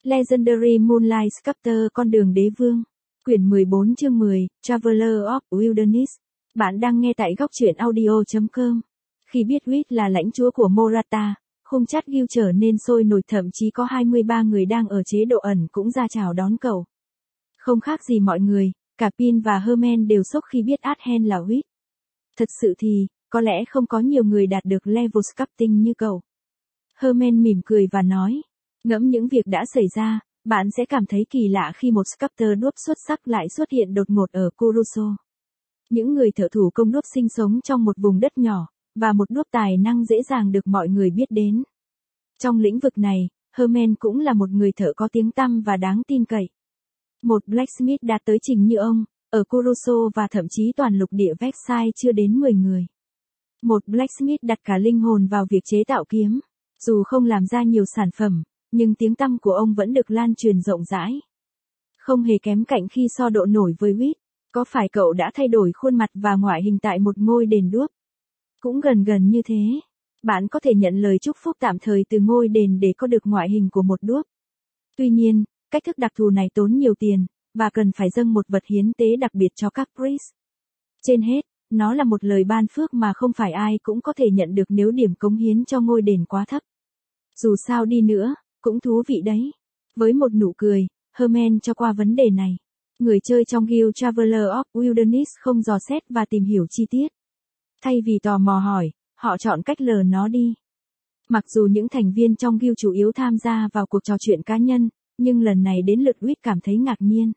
Legendary Moonlight Sculptor Con đường đế vương. Quyển 14 chương 10, Traveler of Wilderness. Bạn đang nghe tại góc truyện audio.com. Khi biết Reed là lãnh chúa của Moratha, khung chat Guild trở nên sôi nổi, thậm chí có 23 người đang ở chế độ ẩn cũng ra chào đón cậu. Không khác gì mọi người, cả Pin và Herman đều sốc khi biết Athen là Reed. Thật sự thì, có lẽ không có nhiều người đạt được level sculpting như cậu. Herman mỉm cười và nói, ngẫm những việc đã xảy ra, bạn sẽ cảm thấy kỳ lạ khi một sculptor đuốc xuất sắc lại xuất hiện đột ngột ở Kuroso. Những người thợ thủ công đuốc sinh sống trong một vùng đất nhỏ, và một đuốc tài năng dễ dàng được mọi người biết đến. Trong lĩnh vực này, Herman cũng là một người thợ có tiếng tăm và đáng tin cậy. Một blacksmith đạt tới trình như ông, ở Kuroso và thậm chí toàn lục địa Versailles chưa đến 10 người. Một blacksmith đặt cả linh hồn vào việc chế tạo kiếm. Dù không làm ra nhiều sản phẩm, nhưng tiếng tăm của ông vẫn được lan truyền rộng rãi. Không hề kém cạnh khi so độ nổi với Reed. Có phải cậu đã thay đổi khuôn mặt và ngoại hình tại một ngôi đền đuốc? Cũng gần như thế. Bạn có thể nhận lời chúc phúc tạm thời từ ngôi đền để có được ngoại hình của một đuốc. Tuy nhiên, cách thức đặc thù này tốn nhiều tiền, và cần phải dâng một vật hiến tế đặc biệt cho các priest. Trên hết, nó là một lời ban phước mà không phải ai cũng có thể nhận được nếu điểm cống hiến cho ngôi đền quá thấp. Dù sao đi nữa, cũng thú vị đấy. Với một nụ cười, Herman cho qua vấn đề này. Người chơi trong Guild Traveler of Wilderness không dò xét và tìm hiểu chi tiết. Thay vì tò mò hỏi, họ chọn cách lờ nó đi. Mặc dù những thành viên trong Guild chủ yếu tham gia vào cuộc trò chuyện cá nhân, nhưng lần này đến lượt Reed cảm thấy ngạc nhiên.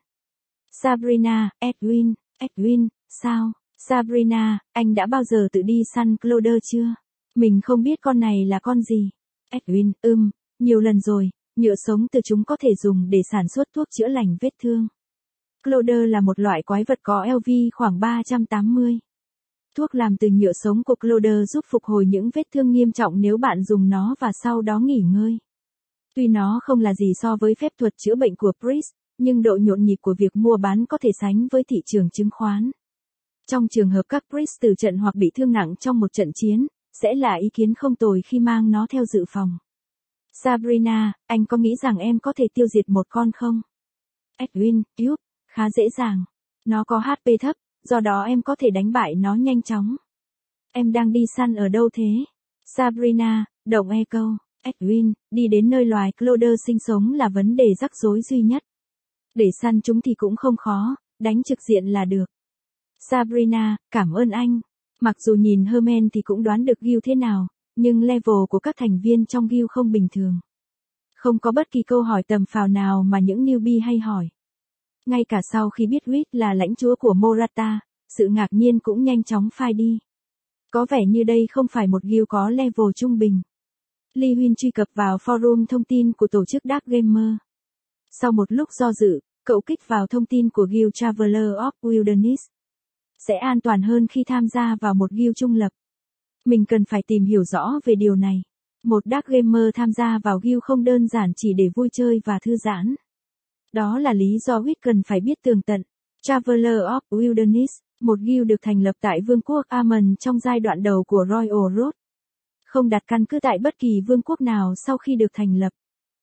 Sabrina, Edwin, sao? Sabrina, anh đã bao giờ tự đi săn Cloder chưa? Mình không biết con này là con gì. Edwin, nhiều lần rồi, nhựa sống từ chúng có thể dùng để sản xuất thuốc chữa lành vết thương. Cloder là một loại quái vật có LV khoảng 380. Thuốc làm từ nhựa sống của Cloder giúp phục hồi những vết thương nghiêm trọng nếu bạn dùng nó và sau đó nghỉ ngơi. Tuy nó không là gì so với phép thuật chữa bệnh của Priest, nhưng độ nhộn nhịp của việc mua bán có thể sánh với thị trường chứng khoán. Trong trường hợp các Priest tử trận hoặc bị thương nặng trong một trận chiến, sẽ là ý kiến không tồi khi mang nó theo dự phòng. Sabrina, anh có nghĩ rằng em có thể tiêu diệt một con không? Edwin, khá dễ dàng. Nó có HP thấp, do đó em có thể đánh bại nó nhanh chóng. Em đang đi săn ở đâu thế? Sabrina, Động Echo. Edwin, đi đến nơi loài Cloder sinh sống là vấn đề rắc rối duy nhất. Để săn chúng thì cũng không khó, đánh trực diện là được. Sabrina, cảm ơn anh. Mặc dù nhìn Herman thì cũng đoán được Guild thế nào, nhưng level của các thành viên trong Guild không bình thường. Không có bất kỳ câu hỏi tầm phào nào mà những newbie hay hỏi. Ngay cả sau khi biết Reed là lãnh chúa của Moratha, sự ngạc nhiên cũng nhanh chóng phai đi. Có vẻ như đây không phải một Guild có level trung bình. Lee Huynh truy cập vào forum thông tin của tổ chức Dark Gamer. Sau một lúc do dự, cậu kích vào thông tin của Guild Traveler of Wilderness. Sẽ an toàn hơn khi tham gia vào một Guild trung lập. Mình cần phải tìm hiểu rõ về điều này. Một Dark Gamer tham gia vào Guild không đơn giản chỉ để vui chơi và thư giãn. Đó là lý do Reed cần phải biết tường tận. Traveler of Wilderness, một Guild được thành lập tại Vương quốc Aman trong giai đoạn đầu của Royal Road. Không đặt căn cứ tại bất kỳ vương quốc nào sau khi được thành lập.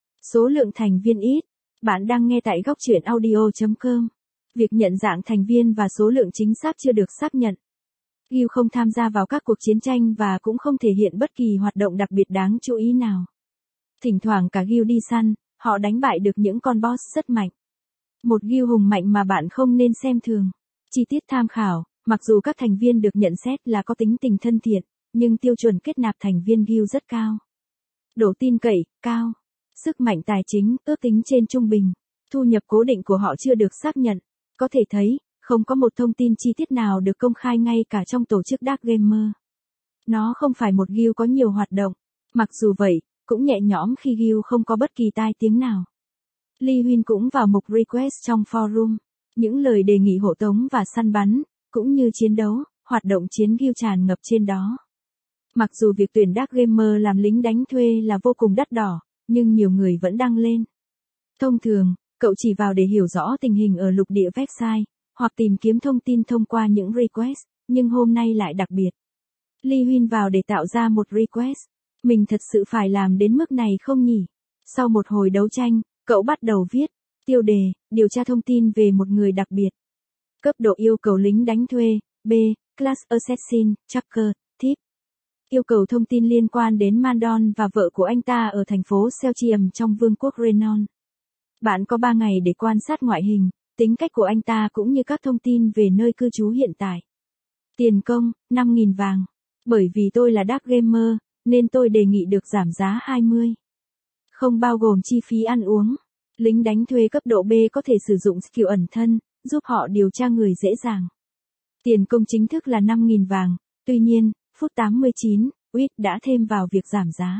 Số lượng thành viên ít. Bạn đang nghe tại góc truyện audio.com. Việc nhận dạng thành viên và số lượng chính xác chưa được xác nhận. Guild không tham gia vào các cuộc chiến tranh và cũng không thể hiện bất kỳ hoạt động đặc biệt đáng chú ý nào. Thỉnh thoảng cả Guild đi săn, họ đánh bại được những con boss rất mạnh. Một Guild hùng mạnh mà bạn không nên xem thường. Chi tiết tham khảo, mặc dù các thành viên được nhận xét là có tính tình thân thiện, nhưng tiêu chuẩn kết nạp thành viên Guild rất cao. Độ tin cậy, cao. Sức mạnh tài chính, ước tính trên trung bình. Thu nhập cố định của họ chưa được xác nhận. Có thể thấy, không có một thông tin chi tiết nào được công khai ngay cả trong tổ chức Dark Gamer. Nó không phải một Guild có nhiều hoạt động. Mặc dù vậy, cũng nhẹ nhõm khi Guild không có bất kỳ tai tiếng nào. Lee Huynh cũng vào mục request trong forum. Những lời đề nghị hộ tống và săn bắn, cũng như chiến đấu, hoạt động chiến Guild tràn ngập trên đó. Mặc dù việc tuyển Dark Gamer làm lính đánh thuê là vô cùng đắt đỏ, nhưng nhiều người vẫn đăng lên. Thông thường, cậu chỉ vào để hiểu rõ tình hình ở lục địa Versailles, hoặc tìm kiếm thông tin thông qua những request, nhưng hôm nay lại đặc biệt. Lee Huynh vào để tạo ra một request. Mình thật sự phải làm đến mức này không nhỉ? Sau một hồi đấu tranh, Cậu bắt đầu viết. Tiêu đề, điều tra thông tin về một người đặc biệt. Cấp độ yêu cầu lính đánh thuê, B, Class Assassin, Tracker, Tip. Yêu cầu thông tin liên quan đến Mandon và vợ của anh ta ở thành phố Selchium trong vương quốc Renon. Bạn có 3 ngày để quan sát ngoại hình, tính cách của anh ta cũng như các thông tin về nơi cư trú hiện tại. Tiền công, 5.000 vàng. Bởi vì tôi là Dark Gamer, nên tôi đề nghị được giảm giá 20. Không bao gồm chi phí ăn uống. Lính đánh thuê cấp độ B có thể sử dụng skill ẩn thân, giúp họ điều tra người dễ dàng. Tiền công chính thức là 5.000 vàng, tuy nhiên, phút 89, Wit đã thêm vào việc giảm giá.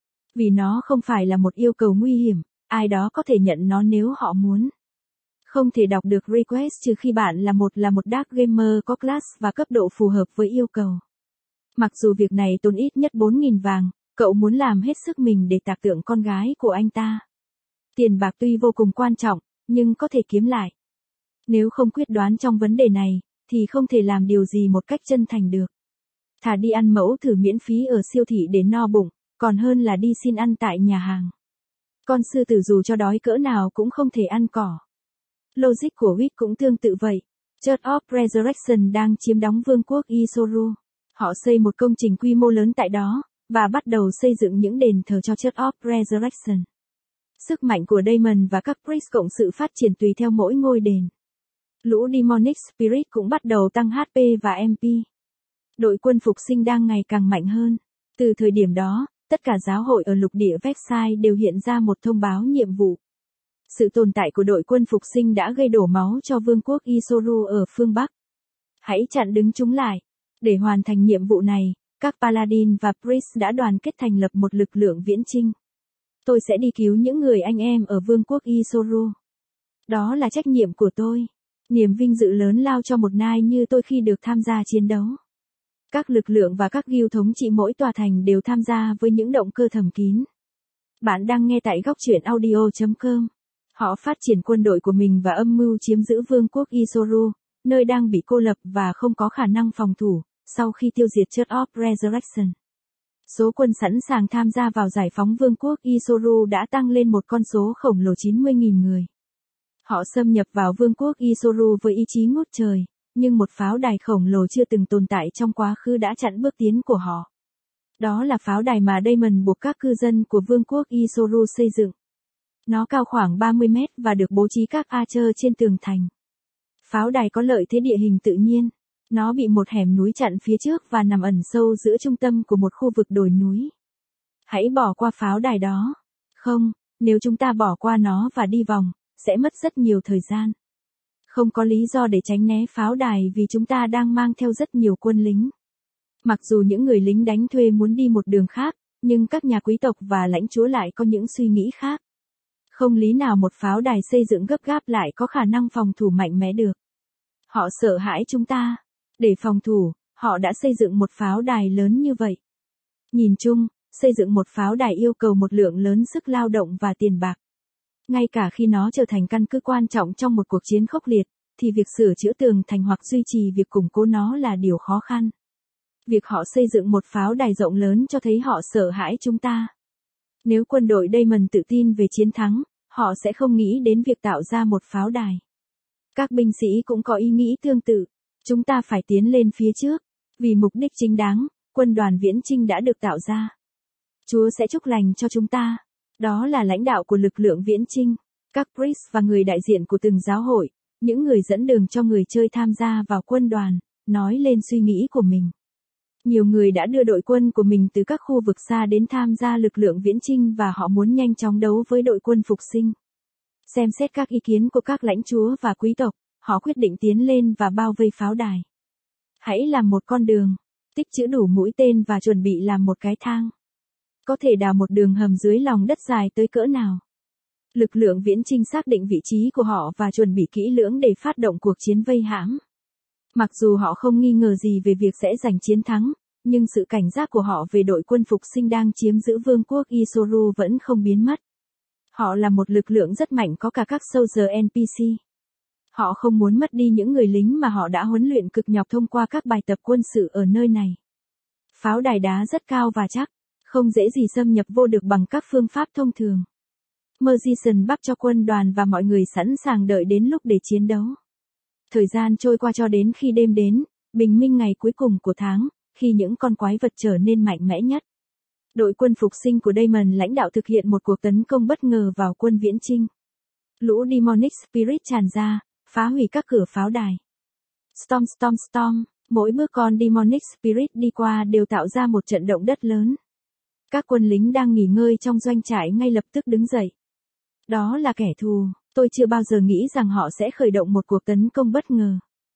Vì nó không phải là một yêu cầu nguy hiểm, ai đó có thể nhận nó nếu họ muốn. Không thể đọc được request trừ khi bạn là một Dark Gamer có class và cấp độ phù hợp với yêu cầu. Mặc dù việc này tốn ít nhất 4.000 vàng, cậu muốn làm hết sức mình để tạc tượng con gái của anh ta. Tiền bạc tuy vô cùng quan trọng, nhưng có thể kiếm lại. Nếu không quyết đoán trong vấn đề này, thì không thể làm điều gì một cách chân thành được. Thà đi ăn mẫu thử miễn phí ở siêu thị để no bụng, còn hơn là đi xin ăn tại nhà hàng. Con sư tử dù cho đói cỡ nào cũng không thể ăn cỏ. Logic của Wit cũng tương tự vậy. Church of Resurrection đang chiếm đóng vương quốc Isoru. Họ xây một công trình quy mô lớn tại đó, và bắt đầu xây dựng những đền thờ cho Church of Resurrection. Sức mạnh của Daemon và các priest cộng sự phát triển tùy theo mỗi ngôi đền. Lũ Demonic Spirit cũng bắt đầu tăng HP và MP. Đội quân phục sinh đang ngày càng mạnh hơn. Từ thời điểm đó, tất cả giáo hội ở lục địa Vexai đều hiện ra một thông báo nhiệm vụ. Sự tồn tại của đội quân phục sinh đã gây đổ máu cho vương quốc Isoru ở phương Bắc. Hãy chặn đứng chúng lại. Để hoàn thành nhiệm vụ này, các Paladin và Priest đã đoàn kết thành lập một lực lượng viễn chinh. Tôi sẽ đi cứu những người anh em ở vương quốc Isoru. Đó là trách nhiệm của tôi. Niềm vinh dự lớn lao cho một nai như tôi khi được tham gia chiến đấu. Các lực lượng và các guild thống trị mỗi tòa thành đều tham gia với những động cơ thầm kín. Bạn đang nghe tại góc truyện audio.com. Họ phát triển quân đội của mình và âm mưu chiếm giữ vương quốc Isoru, nơi đang bị cô lập và không có khả năng phòng thủ, sau khi tiêu diệt Church of Resurrection. Số quân sẵn sàng tham gia vào giải phóng vương quốc Isoru đã tăng lên một con số khổng lồ 90.000 người. Họ xâm nhập vào vương quốc Isoru với ý chí ngút trời, nhưng một pháo đài khổng lồ chưa từng tồn tại trong quá khứ đã chặn bước tiến của họ. Đó là pháo đài mà Daemon buộc các cư dân của vương quốc Isoru xây dựng. Nó cao khoảng 30 mét và được bố trí các archer trên tường thành. Pháo đài có lợi thế địa hình tự nhiên. Nó bị một hẻm núi chặn phía trước và nằm ẩn sâu giữa trung tâm của một khu vực đồi núi. Hãy bỏ qua pháo đài đó. Không, nếu chúng ta bỏ qua nó và đi vòng, sẽ mất rất nhiều thời gian. Không có lý do để tránh né pháo đài vì chúng ta đang mang theo rất nhiều quân lính. Mặc dù những người lính đánh thuê muốn đi một đường khác, nhưng các nhà quý tộc và lãnh chúa lại có những suy nghĩ khác. Không lý nào một pháo đài xây dựng gấp gáp lại có khả năng phòng thủ mạnh mẽ được. Họ sợ hãi chúng ta. Để phòng thủ, họ đã xây dựng một pháo đài lớn như vậy. Nhìn chung, xây dựng một pháo đài yêu cầu một lượng lớn sức lao động và tiền bạc. Ngay cả khi nó trở thành căn cứ quan trọng trong một cuộc chiến khốc liệt, thì việc sửa chữa tường thành hoặc duy trì việc củng cố nó là điều khó khăn. Việc họ xây dựng một pháo đài rộng lớn cho thấy họ sợ hãi chúng ta. Nếu quân đội Daemon tự tin về chiến thắng, họ sẽ không nghĩ đến việc tạo ra một pháo đài. Các binh sĩ cũng có ý nghĩ tương tự. Chúng ta phải tiến lên phía trước. Vì mục đích chính đáng, quân đoàn viễn chinh đã được tạo ra. Chúa sẽ chúc lành cho chúng ta. Đó là lãnh đạo của lực lượng viễn chinh. Các priest và người đại diện của từng giáo hội, những người dẫn đường cho người chơi tham gia vào quân đoàn, nói lên suy nghĩ của mình. Nhiều người đã đưa đội quân của mình từ các khu vực xa đến tham gia lực lượng viễn chinh và họ muốn nhanh chóng đấu với đội quân phục sinh. Xem xét các ý kiến của các lãnh chúa và quý tộc, họ quyết định tiến lên và bao vây pháo đài. Hãy làm một con đường, tích trữ đủ mũi tên và chuẩn bị làm một cái thang. Có thể đào một đường hầm dưới lòng đất dài tới cỡ nào. Lực lượng viễn chinh xác định vị trí của họ và chuẩn bị kỹ lưỡng để phát động cuộc chiến vây hãm. Mặc dù họ không nghi ngờ gì về việc sẽ giành chiến thắng, nhưng sự cảnh giác của họ về đội quân phục sinh đang chiếm giữ vương quốc Isoru vẫn không biến mất. Họ là một lực lượng rất mạnh có cả các soldier NPC. Họ không muốn mất đi những người lính mà họ đã huấn luyện cực nhọc thông qua các bài tập quân sự ở nơi này. Pháo đài đá rất cao và chắc, không dễ gì xâm nhập vô được bằng các phương pháp thông thường. Murchison Bắc cho quân đoàn và mọi người sẵn sàng đợi đến lúc để chiến đấu. Thời gian trôi qua cho đến khi đêm đến, bình minh ngày cuối cùng của tháng, khi những con quái vật trở nên mạnh mẽ nhất. Đội quân phục sinh của Daemon lãnh đạo thực hiện một cuộc tấn công bất ngờ vào quân viễn chinh. Lũ Demonic Spirit tràn ra, phá hủy các cửa pháo đài. Storm storm storm, mỗi bước con Demonic Spirit đi qua đều tạo ra một trận động đất lớn. Các quân lính đang nghỉ ngơi trong doanh trại ngay lập tức đứng dậy. Đó là kẻ thù, tôi chưa bao giờ nghĩ rằng họ sẽ khởi động một cuộc tấn công bất ngờ.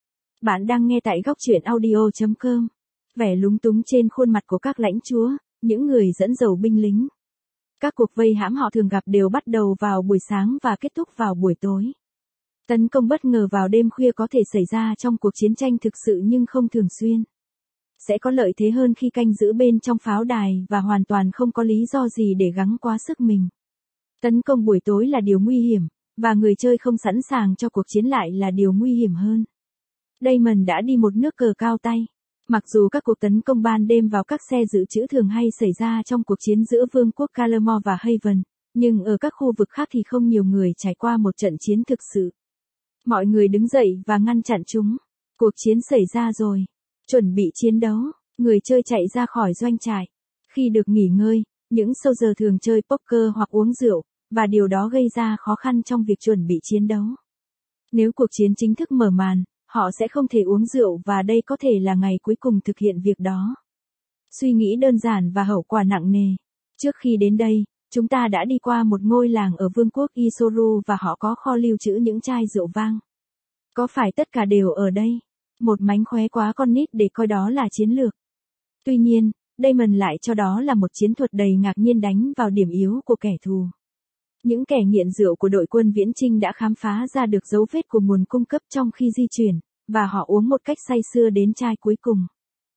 Bạn đang nghe tại góc truyện audio.com. Vẻ lúng túng trên khuôn mặt của các lãnh chúa, những người dẫn dầu binh lính. Các cuộc vây hãm họ thường gặp đều bắt đầu vào buổi sáng và kết thúc vào buổi tối. Tấn công bất ngờ vào đêm khuya có thể xảy ra trong cuộc chiến tranh thực sự nhưng không thường xuyên. Sẽ có lợi thế hơn khi canh giữ bên trong pháo đài và hoàn toàn không có lý do gì để gắng quá sức mình. Tấn công buổi tối là điều nguy hiểm, và người chơi không sẵn sàng cho cuộc chiến lại là điều nguy hiểm hơn. Daemon đã đi một nước cờ cao tay. Mặc dù các cuộc tấn công ban đêm vào các xe dự trữ thường hay xảy ra trong cuộc chiến giữa Vương quốc Calamore và Haven, nhưng ở các khu vực khác thì không nhiều người trải qua một trận chiến thực sự. Mọi người đứng dậy và ngăn chặn chúng. Cuộc chiến xảy ra rồi. Chuẩn bị chiến đấu, người chơi chạy ra khỏi doanh trại. Khi được nghỉ ngơi, những soldier thường chơi poker hoặc uống rượu, và điều đó gây ra khó khăn trong việc chuẩn bị chiến đấu. Nếu cuộc chiến chính thức mở màn, họ sẽ không thể uống rượu và đây có thể là ngày cuối cùng thực hiện việc đó. Suy nghĩ đơn giản và hậu quả nặng nề. Trước khi đến đây, chúng ta đã đi qua một ngôi làng ở vương quốc Isoru và họ có kho lưu trữ những chai rượu vang. Có phải tất cả đều ở đây? Một mánh khóe quá con nít để coi đó là chiến lược. Tuy nhiên, Daemon lại cho đó là một chiến thuật đầy ngạc nhiên đánh vào điểm yếu của kẻ thù. Những kẻ nghiện rượu của đội quân viễn chinh đã khám phá ra được dấu vết của nguồn cung cấp trong khi di chuyển, và họ uống một cách say sưa đến chai cuối cùng.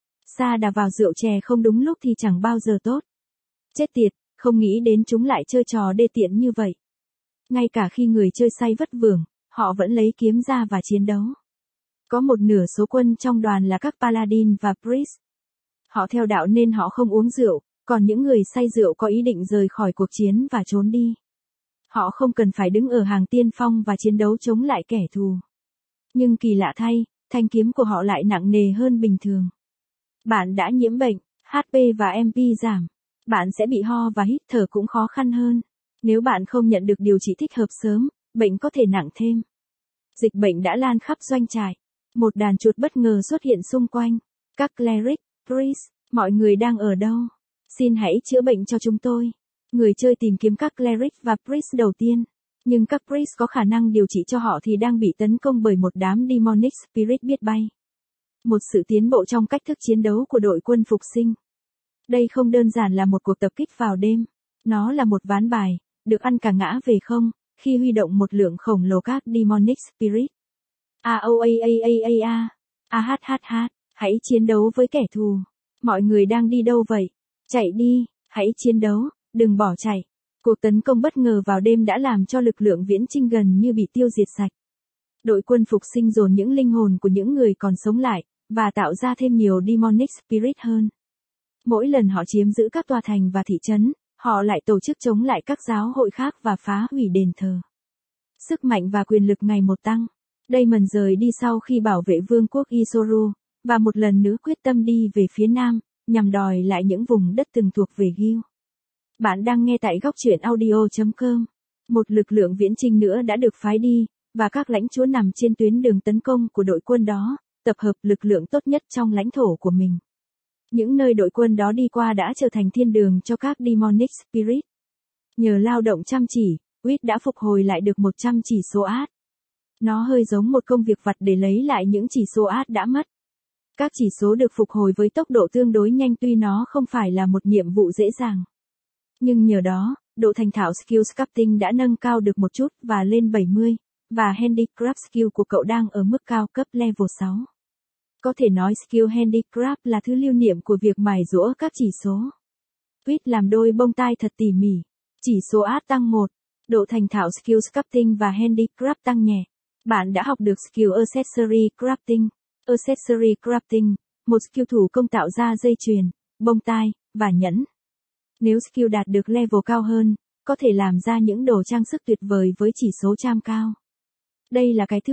Sa đà vào rượu chè không đúng lúc thì chẳng bao giờ tốt. Chết tiệt, không nghĩ đến chúng lại chơi trò đê tiện như vậy. Ngay cả khi người chơi say vất vưởng, họ vẫn lấy kiếm ra và chiến đấu. Có một nửa số quân trong đoàn là các paladin và priest. Họ theo đạo nên họ không uống rượu, còn những người say rượu có ý định rời khỏi cuộc chiến và trốn đi. Họ không cần phải đứng ở hàng tiên phong và chiến đấu chống lại kẻ thù. Nhưng kỳ lạ thay, thanh kiếm của họ lại nặng nề hơn bình thường. Bạn đã nhiễm bệnh, HP và MP giảm. Bạn sẽ bị ho và hít thở cũng khó khăn hơn. Nếu bạn không nhận được điều trị thích hợp sớm, bệnh có thể nặng thêm. Dịch bệnh đã lan khắp doanh trại. Một đàn chuột bất ngờ xuất hiện xung quanh. Các cleric, priest, mọi người đang ở đâu? Xin hãy chữa bệnh cho chúng tôi. Người chơi tìm kiếm các cleric và priest đầu tiên. Nhưng các priest có khả năng điều trị cho họ thì đang bị tấn công bởi một đám demonic spirit biết bay. Một sự tiến bộ trong cách thức chiến đấu của đội quân phục sinh. Đây không đơn giản là một cuộc tập kích vào đêm. Nó là một ván bài, được ăn cả ngã về không, khi huy động một lượng khổng lồ các demonic spirit. Hãy chiến đấu với kẻ thù. Mọi người đang đi đâu vậy? Chạy đi, hãy chiến đấu, đừng bỏ chạy. Cuộc tấn công bất ngờ vào đêm đã làm cho lực lượng viễn chinh gần như bị tiêu diệt sạch. Đội quân phục sinh dồn những linh hồn của những người còn sống lại, và tạo ra thêm nhiều demonic spirit hơn. Mỗi lần họ chiếm giữ các tòa thành và thị trấn, họ lại tổ chức chống lại các giáo hội khác và phá hủy đền thờ. Sức mạnh và quyền lực ngày một tăng. Daemon rời đi sau khi bảo vệ vương quốc Isoru, và một lần nữa quyết tâm đi về phía nam, nhằm đòi lại những vùng đất từng thuộc về Gil. Bạn đang nghe tại góc truyện audio.com. Một lực lượng viễn chinh nữa đã được phái đi, và các lãnh chúa nằm trên tuyến đường tấn công của đội quân đó, tập hợp lực lượng tốt nhất trong lãnh thổ của mình. Những nơi đội quân đó đi qua đã trở thành thiên đường cho các demonic spirit. Nhờ lao động chăm chỉ, Wit đã phục hồi lại được 100 chỉ số át. Nó hơi giống một công việc vặt để lấy lại những chỉ số át đã mất. Các chỉ số được phục hồi với tốc độ tương đối nhanh tuy nó không phải là một nhiệm vụ dễ dàng. Nhưng nhờ đó, độ thành thạo skill sculpting đã nâng cao được một chút và lên 70, và handicraft skill của cậu đang ở mức cao cấp level 6. Có thể nói skill handicraft là thứ lưu niệm của việc mài giũa các chỉ số. Wit làm đôi bông tai thật tỉ mỉ. Chỉ số át tăng 1. Độ thành thạo skill sculpting và handicraft tăng nhẹ. Bạn đã học được skill accessory crafting. Accessory crafting, một skill thủ công tạo ra dây chuyền, bông tai, và nhẫn. Nếu skill đạt được level cao hơn, có thể làm ra những đồ trang sức tuyệt vời với chỉ số charm cao. Đây là cái thứ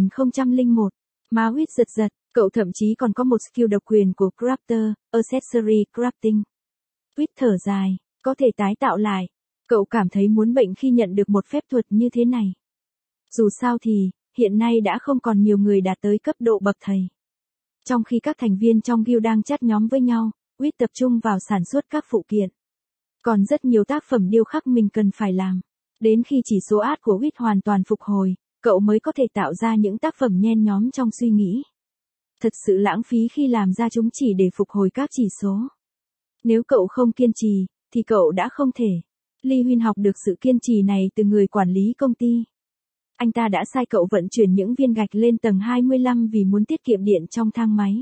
1001. Má Huyết giật giật, cậu thậm chí còn có một skill độc quyền của Crafter, Accessory Crafting. Huyết thở dài, có thể tái tạo lại. Cậu cảm thấy muốn bệnh khi nhận được một phép thuật như thế này. Dù sao thì, hiện nay đã không còn nhiều người đạt tới cấp độ bậc thầy. Trong khi các thành viên trong guild đang chat nhóm với nhau, Huyết tập trung vào sản xuất các phụ kiện. Còn rất nhiều tác phẩm điêu khắc mình cần phải làm. Đến khi chỉ số át của Huyết hoàn toàn phục hồi, cậu mới có thể tạo ra những tác phẩm nhen nhóm trong suy nghĩ. Thật sự lãng phí khi làm ra chúng chỉ để phục hồi các chỉ số. Nếu cậu không kiên trì, thì cậu đã không thể. Lee Huynh học được sự kiên trì này từ người quản lý công ty. Anh ta đã sai cậu vận chuyển những viên gạch lên tầng 25 vì muốn tiết kiệm điện trong thang máy.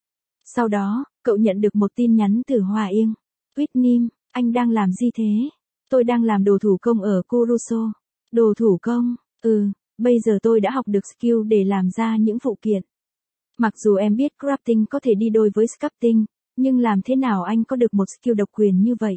Sau đó, cậu nhận được một tin nhắn từ Hoa Yên. Whitney, anh đang làm gì thế? Tôi đang làm đồ thủ công ở Kuruso. Đồ thủ công? Bây giờ tôi đã học được skill để làm ra những phụ kiện. Mặc dù em biết crafting có thể đi đôi với sculpting, nhưng làm thế nào anh có được một skill độc quyền như vậy?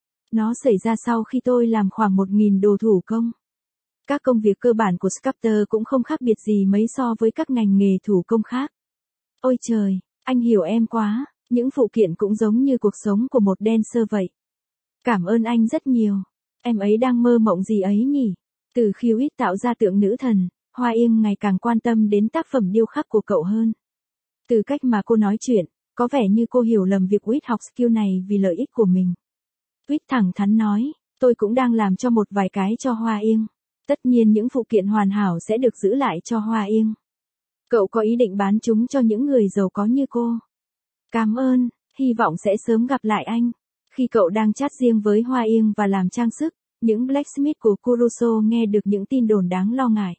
Nó xảy ra sau khi tôi làm khoảng 1000 đồ thủ công. Các công việc cơ bản của sculptor cũng không khác biệt gì mấy so với các ngành nghề thủ công khác. Ôi trời, anh hiểu em quá, những phụ kiện cũng giống như cuộc sống của một dancer vậy. Cảm ơn anh rất nhiều. Em ấy đang mơ mộng gì ấy nhỉ? Từ khi Huyết tạo ra tượng nữ thần, Hoa Yên ngày càng quan tâm đến tác phẩm điêu khắc của cậu hơn. Từ cách mà cô nói chuyện, có vẻ như cô hiểu lầm việc Huyết học skill này vì lợi ích của mình. Huyết thẳng thắn nói, tôi cũng đang làm cho một vài cái cho Hoa Yên. Tất nhiên những phụ kiện hoàn hảo sẽ được giữ lại cho Hoa Yên. Cậu có ý định bán chúng cho những người giàu có như cô. Cảm ơn, hy vọng sẽ sớm gặp lại anh. Khi cậu đang chat riêng với Hoa Yên và làm trang sức, những blacksmith của Kuruso nghe được những tin đồn đáng lo ngại.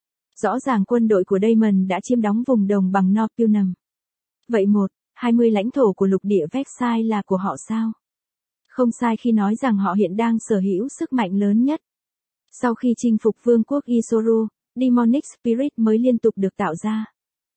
Rõ ràng quân đội của Damon đã chiếm đóng vùng đồng bằng North Punam. Vậy 20 lãnh thổ của lục địa Versailles là của họ sao? Không sai khi nói rằng họ hiện đang sở hữu sức mạnh lớn nhất. Sau khi chinh phục vương quốc Isoru, Demonic Spirit mới liên tục được tạo ra.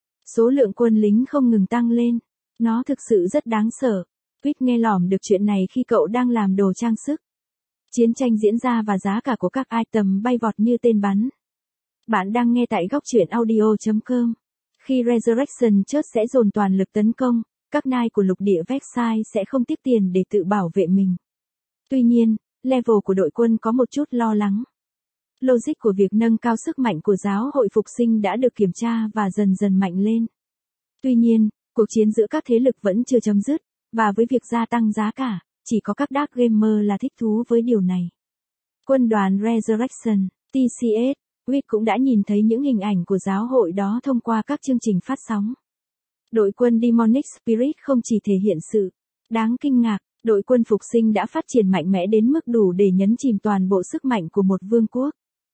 Số lượng quân lính không ngừng tăng lên. Nó thực sự rất đáng sợ. Huyết nghe lỏm được chuyện này khi cậu đang làm đồ trang sức. Chiến tranh diễn ra và giá cả của các item bay vọt như tên bắn. Bạn đang nghe tại góc truyện audio.com. Khi Resurrection Church sẽ dồn toàn lực tấn công, các knight của lục địa Versailles sẽ không tiếc tiền để tự bảo vệ mình. Tuy nhiên, level của đội quân có một chút lo lắng. Logic của việc nâng cao sức mạnh của giáo hội phục sinh đã được kiểm tra và dần dần mạnh lên. Tuy nhiên, cuộc chiến giữa các thế lực vẫn chưa chấm dứt, và với việc gia tăng giá cả, chỉ có các dark gamer là thích thú với điều này. Quân đoàn Resurrection, TCS, Huyết cũng đã nhìn thấy những hình ảnh của giáo hội đó thông qua các chương trình phát sóng. Đội quân Demonic Spirit không chỉ thể hiện sự đáng kinh ngạc, đội quân phục sinh đã phát triển mạnh mẽ đến mức đủ để nhấn chìm toàn bộ sức mạnh của một vương quốc.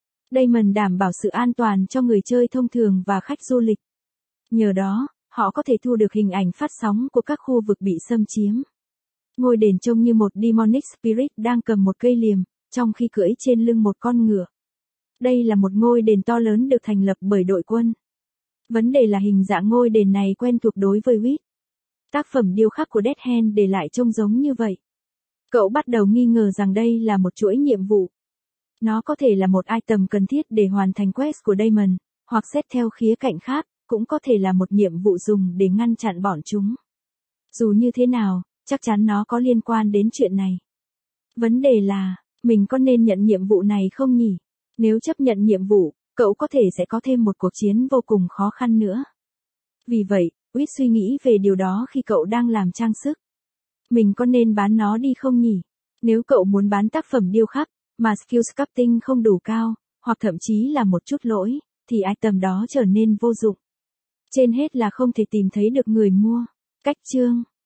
Damon đảm bảo sự an toàn cho người chơi thông thường và khách du lịch. Nhờ đó, họ có thể thu được hình ảnh phát sóng của các khu vực bị xâm chiếm. Ngôi đền trông như một Demonic Spirit đang cầm một cây liềm, trong khi cưỡi trên lưng một con ngựa. Đây là một ngôi đền to lớn được thành lập bởi đội quân. Vấn đề là hình dạng ngôi đền này quen thuộc đối với Huyết. Tác phẩm điêu khắc của Dead Hand để lại trông giống như vậy. Cậu bắt đầu nghi ngờ rằng đây là một chuỗi nhiệm vụ. Nó có thể là một item cần thiết để hoàn thành quest của Damon, hoặc xét theo khía cạnh khác, cũng có thể là một nhiệm vụ dùng để ngăn chặn bọn chúng. Dù như thế nào, chắc chắn nó có liên quan đến chuyện này. Vấn đề là, mình có nên nhận nhiệm vụ này không nhỉ? Nếu chấp nhận nhiệm vụ, cậu có thể sẽ có thêm một cuộc chiến vô cùng khó khăn nữa. Vì vậy, Huyết suy nghĩ về điều đó khi cậu đang làm trang sức. Mình có nên bán nó đi không nhỉ? Nếu cậu muốn bán tác phẩm điêu khắc, mà skill sculpting không đủ cao, hoặc thậm chí là một chút lỗi, thì item đó trở nên vô dụng. Trên hết là không thể tìm thấy được người mua. Cách chương